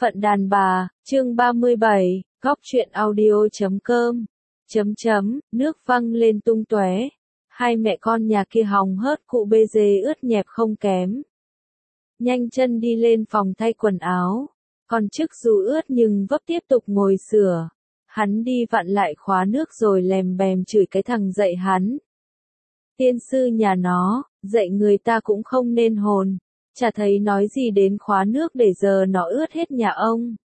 Phận đàn bà, chương 37, góc truyện audio.com. Nước văng lên tung tóe. Hai mẹ con nhà kia hòng hớt cụ bê dê ướt nhẹp không kém. Nhanh chân đi lên phòng thay quần áo. Còn chức dù ướt nhưng vấp tiếp tục ngồi sửa. Hắn đi vặn lại khóa nước rồi lèm bèm chửi cái thằng dạy hắn. Tiên sư nhà nó, dạy người ta cũng không nên hồn. Chả thấy nói gì đến khóa nước để giờ nó ướt hết nhà ông.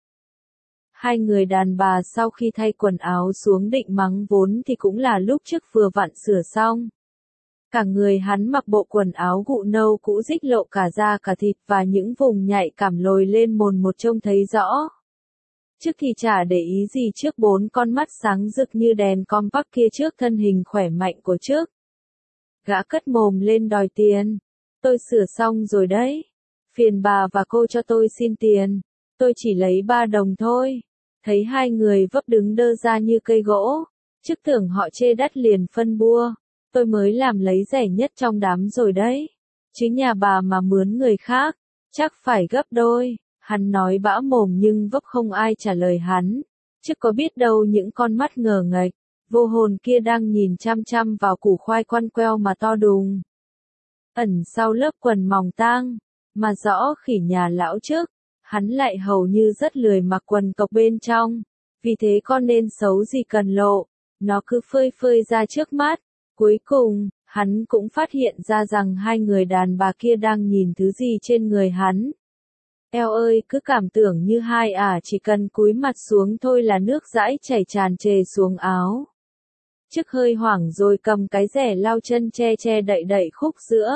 Hai người đàn bà sau khi thay quần áo xuống định mắng vốn thì cũng là lúc trước vừa vặn sửa xong. Cả người hắn mặc bộ quần áo gụ nâu cũ rích lộ cả da cả thịt và những vùng nhạy cảm lồi lên mồn một trông thấy rõ. Trước thì chả để ý gì trước bốn con mắt sáng rực như đèn compact kia trước thân hình khỏe mạnh của trước. Gã cất mồm lên đòi tiền. Tôi sửa xong rồi đấy. Phiền bà và cô cho tôi xin tiền. Tôi chỉ lấy 3 đồng thôi. Thấy hai người vấp đứng đơ ra như cây gỗ. Chức tưởng họ chê đắt liền phân bua. Tôi mới làm lấy rẻ nhất trong đám rồi đấy. Chứ nhà bà mà mướn người khác, chắc phải gấp đôi. Hắn nói bã mồm nhưng vấp không ai trả lời hắn. Chứ có biết đâu những con mắt ngờ nghệch, vô hồn kia đang nhìn chăm chăm vào củ khoai quăn queo mà to đùng. Ẩn sau lớp quần mỏng tang, mà rõ khỉ nhà lão trước, hắn lại hầu như rất lười mặc quần cộc bên trong, vì thế con nên xấu gì cần lộ, nó cứ phơi phơi ra trước mắt. Cuối cùng, hắn cũng phát hiện ra rằng hai người đàn bà kia đang nhìn thứ gì trên người hắn. Eo ơi, cứ cảm tưởng như hai chỉ cần cúi mặt xuống thôi là nước dãi chảy tràn trề xuống áo. Chức hơi hoảng rồi cầm cái rẻ lau chân che che đậy đậy khúc giữa.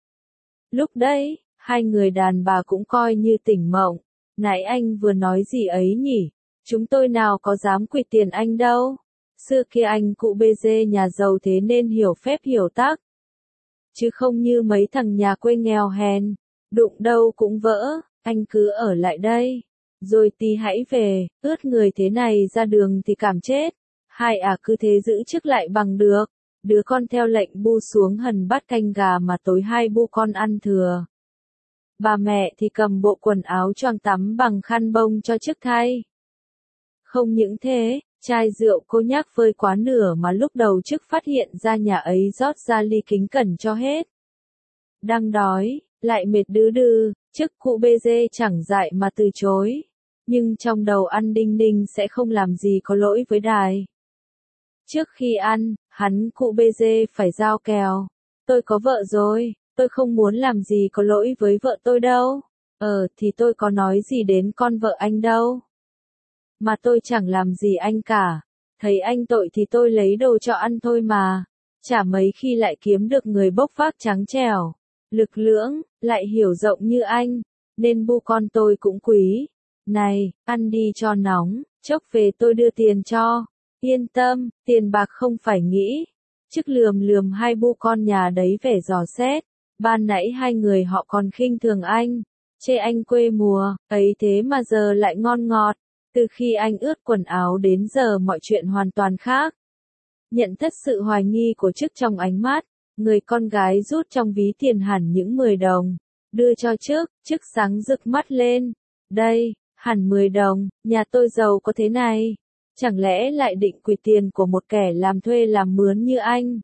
Lúc đấy, hai người đàn bà cũng coi như tỉnh mộng. Nãy anh vừa nói gì ấy nhỉ? Chúng tôi nào có dám quỵt tiền anh đâu. Xưa kia anh cụ bê dê nhà giàu thế nên hiểu phép hiểu tắc. Chứ không như mấy thằng nhà quê nghèo hèn. Đụng đâu cũng vỡ, anh cứ ở lại đây. Rồi tí hãy về, ướt người thế này ra đường thì cảm chết. Hai cứ thế giữ chức lại bằng được. Đứa con theo lệnh bu xuống hần bát canh gà mà tối hai bu con ăn thừa. Bà mẹ thì cầm bộ quần áo choàng tắm bằng khăn bông cho chức thay. Không những thế, chai rượu cô nhắc vơi quá nửa mà lúc đầu chức phát hiện ra nhà ấy rót ra ly kính cẩn cho hết. Đang đói, lại mệt đứ đừ, chức cụ bê dê chẳng dại mà từ chối. Nhưng trong đầu ăn đinh ninh sẽ không làm gì có lỗi với đài. Trước khi ăn, hắn cụ bê dê phải giao kèo. Tôi có vợ rồi, tôi không muốn làm gì có lỗi với vợ tôi đâu. Thì tôi có nói gì đến con vợ anh đâu. Mà tôi chẳng làm gì anh cả. Thấy anh tội thì tôi lấy đồ cho ăn thôi mà. Chả mấy khi lại kiếm được người bốc vác trắng trẻo, lực lưỡng, lại hiểu rộng như anh. Nên bu con tôi cũng quý. Này, ăn đi cho nóng, chốc về tôi đưa tiền cho. Yên tâm, tiền bạc không phải nghĩ. Chức lườm lườm hai bu con nhà đấy vẻ dò xét. Ban nãy hai người họ còn khinh thường anh, chê anh quê mùa, ấy thế mà giờ lại ngon ngọt. Từ khi anh ướt quần áo đến giờ mọi chuyện hoàn toàn khác. Nhận thất sự hoài nghi của chức trong ánh mắt, người con gái rút trong ví tiền hẳn những 10 đồng, đưa cho chức sáng rực mắt lên. Đây, hẳn 10 đồng, nhà tôi giàu có thế này. Chẳng lẽ lại định quỵt tiền của một kẻ làm thuê làm mướn như anh?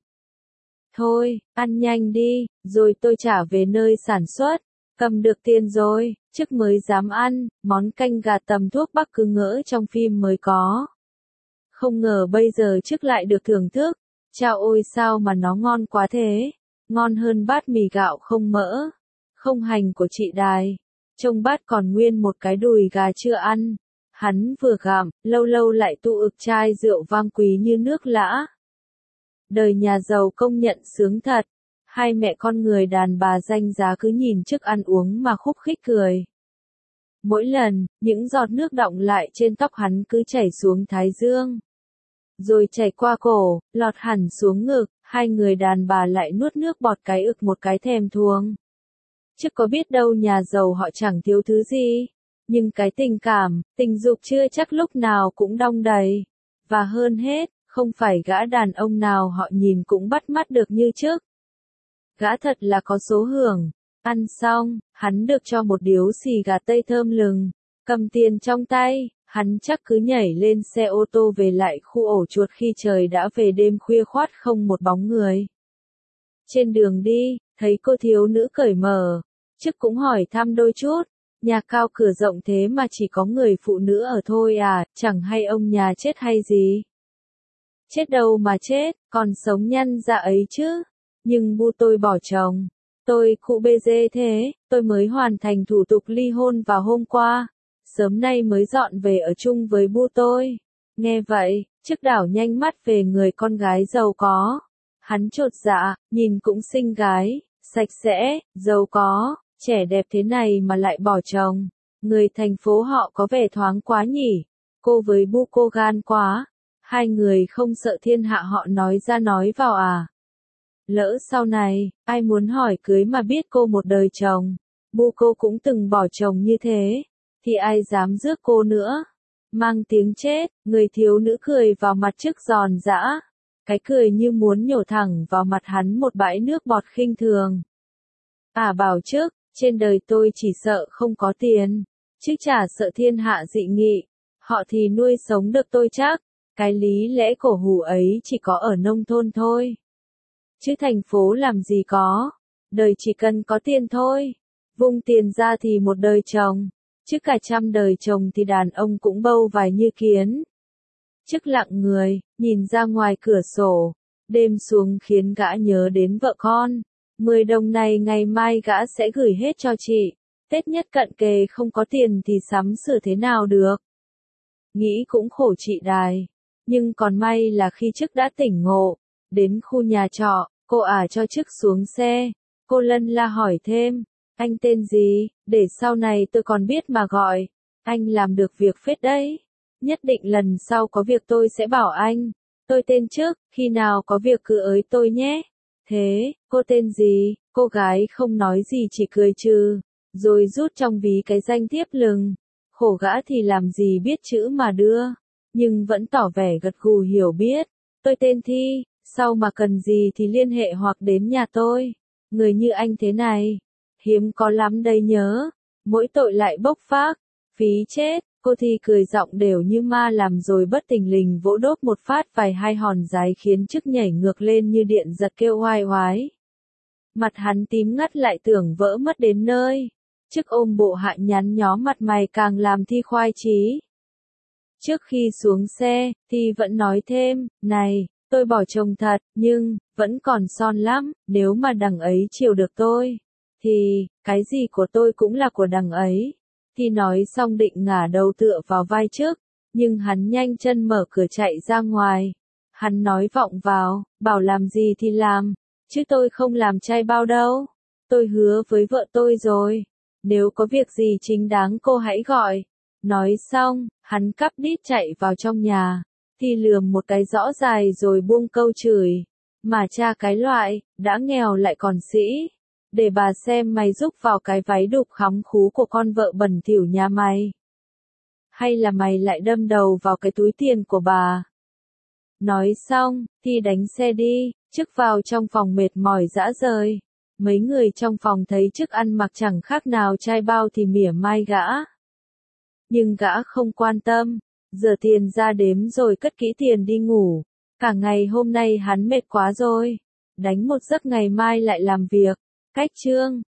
Thôi, ăn nhanh đi, rồi tôi trả về nơi sản xuất. Cầm được tiền rồi, chức mới dám ăn, món canh gà tầm thuốc bắc cứ ngỡ trong phim mới có. Không ngờ bây giờ chức lại được thưởng thức. Chao ôi sao mà nó ngon quá thế. Ngon hơn bát mì gạo không mỡ, không hành của chị Đài. Trong bát còn nguyên một cái đùi gà chưa ăn. Hắn vừa gặm, lâu lâu lại tụ ực chai rượu vang quý như nước lã. Đời nhà giàu công nhận sướng thật. Hai mẹ con người đàn bà danh giá cứ nhìn chức ăn uống mà khúc khích cười. Mỗi lần, những giọt nước đọng lại trên tóc hắn cứ chảy xuống thái dương. Rồi chảy qua cổ, lọt hẳn xuống ngực, hai người đàn bà lại nuốt nước bọt cái ực một cái thèm thuồng. Chức có biết đâu nhà giàu họ chẳng thiếu thứ gì. Nhưng cái tình cảm, tình dục chưa chắc lúc nào cũng đong đầy. Và hơn hết, không phải gã đàn ông nào họ nhìn cũng bắt mắt được như trước. Gã thật là có số hưởng. Ăn xong, hắn được cho một điếu xì gà tây thơm lừng. Cầm tiền trong tay, hắn chắc cứ nhảy lên xe ô tô về lại khu ổ chuột khi trời đã về đêm khuya khoắt không một bóng người. Trên đường đi, thấy cô thiếu nữ cởi mở, chức cũng hỏi thăm đôi chút, nhà cao cửa rộng thế mà chỉ có người phụ nữ ở thôi à, chẳng hay ông nhà chết hay gì. Chết đâu mà chết, còn sống nhăn ra ấy chứ. Nhưng bu tôi bỏ chồng. Tôi cụ bê dê thế, tôi mới hoàn thành thủ tục ly hôn vào hôm qua. Sớm nay mới dọn về ở chung với bu tôi. Nghe vậy, chức đảo nhanh mắt về người con gái giàu có. Hắn chột dạ, nhìn cũng xinh gái, sạch sẽ, giàu có, trẻ đẹp thế này mà lại bỏ chồng. Người thành phố họ có vẻ thoáng quá nhỉ. Cô với bu cô gan quá. Hai người không sợ thiên hạ họ nói ra nói vào à. Lỡ sau này, ai muốn hỏi cưới mà biết cô một đời chồng. Bu cô cũng từng bỏ chồng như thế. Thì ai dám rước cô nữa. Mang tiếng chết, người thiếu nữ cười vào mặt chức giòn giã. Cái cười như muốn nhổ thẳng vào mặt hắn một bãi nước bọt khinh thường. À bảo trước, trên đời tôi chỉ sợ không có tiền. Chứ chả sợ thiên hạ dị nghị. Họ thì nuôi sống được tôi chắc. Cái lý lẽ cổ hủ ấy chỉ có ở nông thôn thôi. Chứ thành phố làm gì có. Đời chỉ cần có tiền thôi. Vung tiền ra thì một đời chồng. Chứ cả trăm đời chồng thì đàn ông cũng bâu vài như kiến. Chức lặng người, nhìn ra ngoài cửa sổ. Đêm xuống khiến gã nhớ đến vợ con. 10 đồng này ngày mai gã sẽ gửi hết cho chị. Tết nhất cận kề không có tiền thì sắm sửa thế nào được. Nghĩ cũng khổ chị Đài. Nhưng còn may là khi chức đã tỉnh ngộ. Đến khu nhà trọ, cô cho chức xuống xe. Cô lân la hỏi thêm. Anh tên gì, để sau này tôi còn biết mà gọi. Anh làm được việc phết đấy. Nhất định lần sau có việc tôi sẽ bảo anh. Tôi tên chức, khi nào có việc cứ ới tôi nhé. Thế, cô tên gì? Cô gái không nói gì chỉ cười trừ. Rồi rút trong ví cái danh thiếp lừng. Khổ gã thì làm gì biết chữ mà đưa. Nhưng vẫn tỏ vẻ gật gù hiểu biết. Tôi tên Thi, sau mà cần gì thì liên hệ hoặc đến nhà tôi. Người như anh thế này, hiếm có lắm đây nhớ. Mỗi tội lại bốc phác, phí chết. Cô Thi cười giọng đều như ma làm rồi bất tình lình vỗ đốt một phát vài hai hòn giấy khiến chức nhảy ngược lên như điện giật kêu oai oái. Mặt hắn tím ngắt lại tưởng vỡ mất đến nơi. Chức ôm bộ hạ nhắn nhó mặt mày càng làm Thi khoái chí. Trước khi xuống xe, Thi vẫn nói thêm, này, tôi bỏ chồng thật, nhưng, vẫn còn son lắm, nếu mà đằng ấy chiều được tôi, thì, cái gì của tôi cũng là của đằng ấy. Thi nói xong định ngả đầu tựa vào vai trước, nhưng hắn nhanh chân mở cửa chạy ra ngoài. Hắn nói vọng vào, bảo làm gì thì làm, chứ tôi không làm trai bao đâu. Tôi hứa với vợ tôi rồi, nếu có việc gì chính đáng cô hãy gọi. Nói xong, hắn cắp đít chạy vào trong nhà. Thi lườm một cái rõ dài rồi buông câu chửi. Mà cha cái loại, đã nghèo lại còn sĩ. Để bà xem mày giúp vào cái váy đục khắm khú của con vợ bẩn thỉu nhà mày. Hay là mày lại đâm đầu vào cái túi tiền của bà. Nói xong, Thi đánh xe đi, chức vào trong phòng mệt mỏi rã rời. Mấy người trong phòng thấy chức ăn mặc chẳng khác nào trai bao thì mỉa mai gã. Nhưng gã không quan tâm, giờ tiền ra đếm rồi cất kỹ tiền đi ngủ. Cả ngày hôm nay hắn mệt quá rồi, đánh một giấc ngày mai lại làm việc. Cách chương